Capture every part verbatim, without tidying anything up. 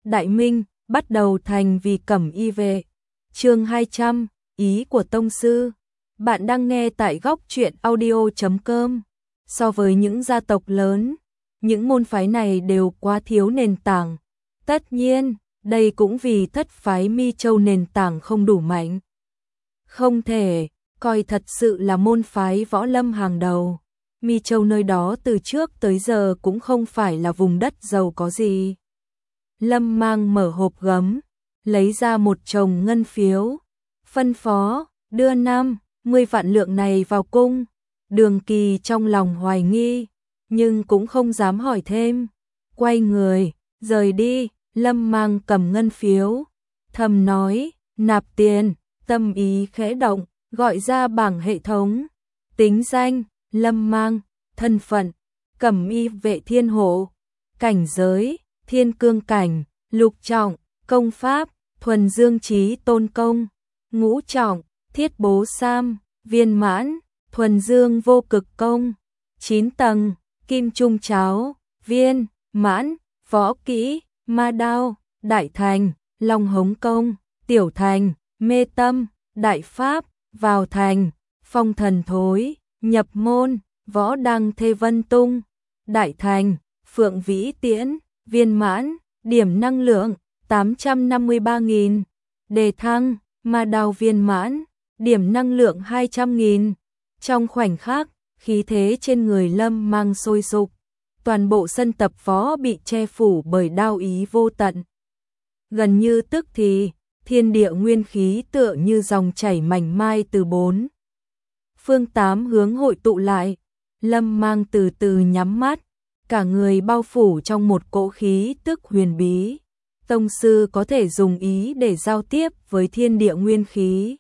Đại Minh, bắt đầu thành vì Cẩm Y về. Chương hai trăm, ý của tông sư. Bạn đang nghe tại góc truyện audio chấm com. So với những gia tộc lớn, những môn phái này đều quá thiếu nền tảng. Tất nhiên, đây cũng vì thất phái Mi Châu nền tảng không đủ mạnh. Không thể coi thật sự là môn phái võ lâm hàng đầu. Mi Châu nơi đó từ trước tới giờ cũng không phải là vùng đất giàu có gì. Lâm Mang mở hộp gấm, lấy ra một chồng ngân phiếu, phân phó, đưa năm mươi vạn lượng này vào cung. Đường Kỳ trong lòng hoài nghi, nhưng cũng không dám hỏi thêm. Quay người, rời đi, Lâm Mang cầm ngân phiếu, thầm nói, nạp tiền, tâm ý khẽ động, gọi ra bảng hệ thống. Tính danh, Lâm Mang, thân phận, Cẩm Y vệ thiên hộ, cảnh giới, thiên cương cảnh, lục trọng, công pháp, thuần dương chí tôn công, ngũ trọng, thiết bố sam, viên mãn, thuần dương vô cực công, chín tầng, kim trung cháo, viên, mãn, võ kỹ, ma đao, đại thành, long hống công, tiểu thành, mê tâm, đại pháp, vào thành, phong thần thối, nhập môn, võ đăng thê vân tung, đại thành, phượng vĩ tiễn, viên mãn, điểm năng lượng, tám trăm năm mươi ba nghìn, đề thăng, ma đao viên mãn, điểm năng lượng hai trăm nghìn. Trong khoảnh khắc, khí thế trên người Lâm Mang sôi sục, toàn bộ sân tập võ bị che phủ bởi đao ý vô tận. Gần như tức thì, thiên địa nguyên khí tựa như dòng chảy mảnh mai từ bốn phương tám hướng hội tụ lại. Lâm Mang từ từ nhắm mắt, cả người bao phủ trong một cỗ khí tức huyền bí. Tông sư có thể dùng ý để giao tiếp với thiên địa nguyên khí,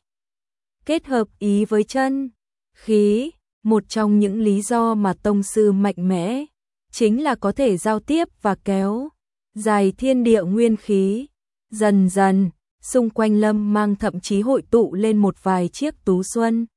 kết hợp ý với chân khí. Một trong những lý do mà tông sư mạnh mẽ chính là có thể giao tiếp và kéo dài thiên địa nguyên khí. Dần dần, xung quanh Lâm Mang thậm chí hội tụ lên một vài chiếc tú xuân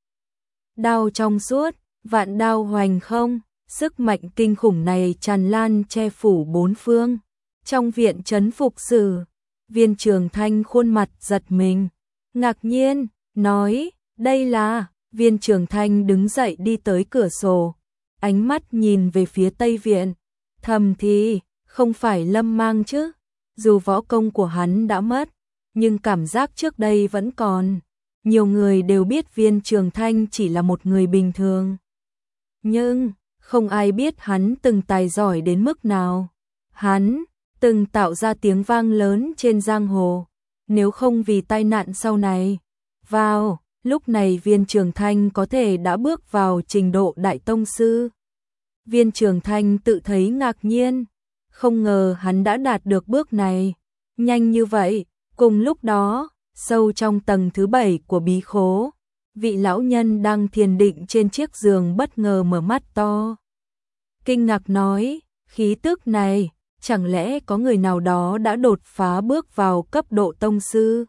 đao trong suốt, vạn đao hoành không. Sức mạnh kinh khủng này tràn lan che phủ bốn phương. Trong viện trấn phục sử, Viên Trường Thanh khuôn mặt giật mình, ngạc nhiên, nói, đây là... Viên Trường Thanh đứng dậy đi tới cửa sổ, ánh mắt nhìn về phía Tây Viện, thầm thì, không phải Lâm Mang chứ, dù võ công của hắn đã mất, nhưng cảm giác trước đây vẫn còn. Nhiều người đều biết Viên Trường Thanh chỉ là một người bình thường, nhưng không ai biết hắn từng tài giỏi đến mức nào. Hắn từng tạo ra tiếng vang lớn trên giang hồ, nếu không vì tai nạn sau này. Vào lúc này Viên Trường Thanh có thể đã bước vào trình độ đại tông sư. Viên Trường Thanh tự thấy ngạc nhiên, không ngờ hắn đã đạt được bước này nhanh như vậy. Cùng lúc đó, sâu trong tầng thứ bảy của bí khố, vị lão nhân đang thiền định trên chiếc giường bất ngờ mở mắt to, kinh ngạc nói, khí tức này, chẳng lẽ có người nào đó đã đột phá bước vào cấp độ tông sư?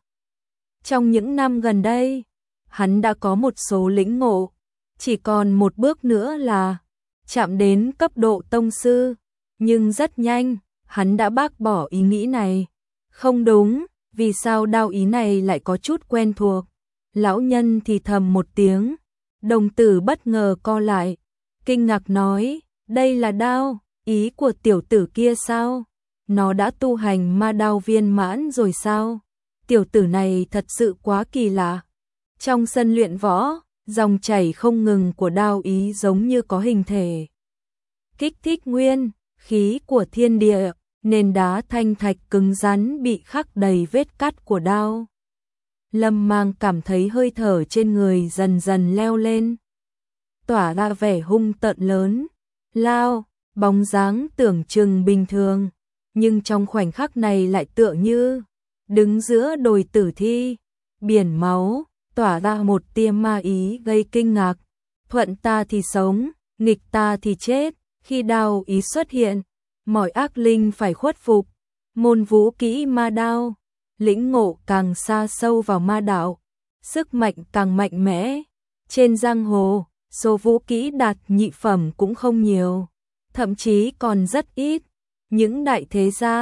Trong những năm gần đây, hắn đã có một số lĩnh ngộ, chỉ còn một bước nữa là chạm đến cấp độ tông sư, nhưng rất nhanh, hắn đã bác bỏ ý nghĩ này. Không đúng, vì sao đao ý này lại có chút quen thuộc? Lão nhân thì thầm một tiếng, đồng tử bất ngờ co lại, kinh ngạc nói, đây là đao ý của tiểu tử kia sao? Nó đã tu hành ma đao viên mãn rồi sao? Tiểu tử này thật sự quá kỳ lạ. Trong sân luyện võ, dòng chảy không ngừng của đao ý giống như có hình thể kích thích nguyên khí của thiên địa, nền đá thanh thạch cứng rắn bị khắc đầy vết cắt của đao. Lâm Mang cảm thấy hơi thở trên người dần dần leo lên, tỏa ra vẻ hung tợn lớn lao. Bóng dáng tưởng chừng bình thường, nhưng trong khoảnh khắc này lại tựa như đứng giữa đồi tử thi, biển máu, tỏa ra một tia ma ý gây kinh ngạc. Thuận ta thì sống, nghịch ta thì chết. Khi đao ý xuất hiện, mọi ác linh phải khuất phục. Môn vũ kỹ ma đao, lĩnh ngộ càng xa sâu vào ma đạo, sức mạnh càng mạnh mẽ. Trên giang hồ, số vũ kỹ đạt nhị phẩm cũng không nhiều, thậm chí còn rất ít. Những đại thế gia,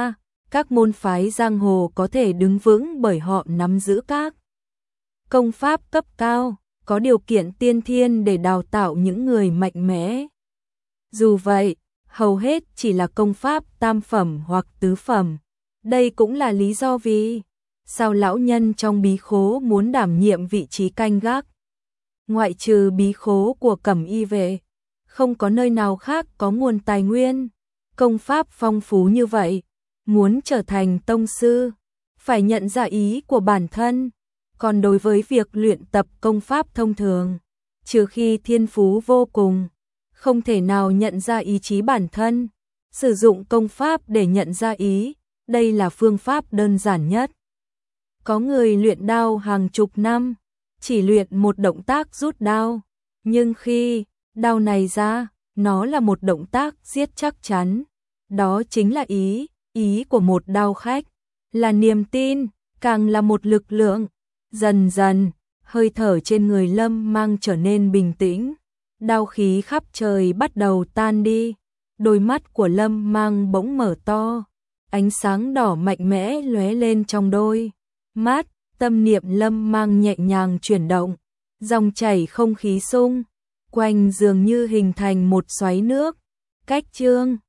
các môn phái giang hồ có thể đứng vững bởi họ nắm giữ các công pháp cấp cao, có điều kiện tiên thiên để đào tạo những người mạnh mẽ. Dù vậy, hầu hết chỉ là công pháp tam phẩm hoặc tứ phẩm. Đây cũng là lý do vì sao lão nhân trong bí khố muốn đảm nhiệm vị trí canh gác. Ngoại trừ bí khố của Cẩm Y Vệ, không có nơi nào khác có nguồn tài nguyên, công pháp phong phú như vậy. Muốn trở thành tông sư, phải nhận ra ý của bản thân. Còn đối với việc luyện tập công pháp thông thường, trừ khi thiên phú vô cùng, không thể nào nhận ra ý chí bản thân. Sử dụng công pháp để nhận ra ý, đây là phương pháp đơn giản nhất. Có người luyện đao hàng chục năm, chỉ luyện một động tác rút đao, nhưng khi đao này ra, nó là một động tác giết chắc chắn. Đó chính là ý, ý của một đao khách, là niềm tin, càng là một lực lượng. Dần dần, hơi thở trên người Lâm Mang trở nên bình tĩnh, đao khí khắp trời bắt đầu tan đi, đôi mắt của Lâm Mang bỗng mở to, ánh sáng đỏ mạnh mẽ lóe lên trong đôi mắt, tâm niệm Lâm Mang nhẹ nhàng chuyển động, dòng chảy không khí xung quanh dường như hình thành một xoáy nước. Cách chương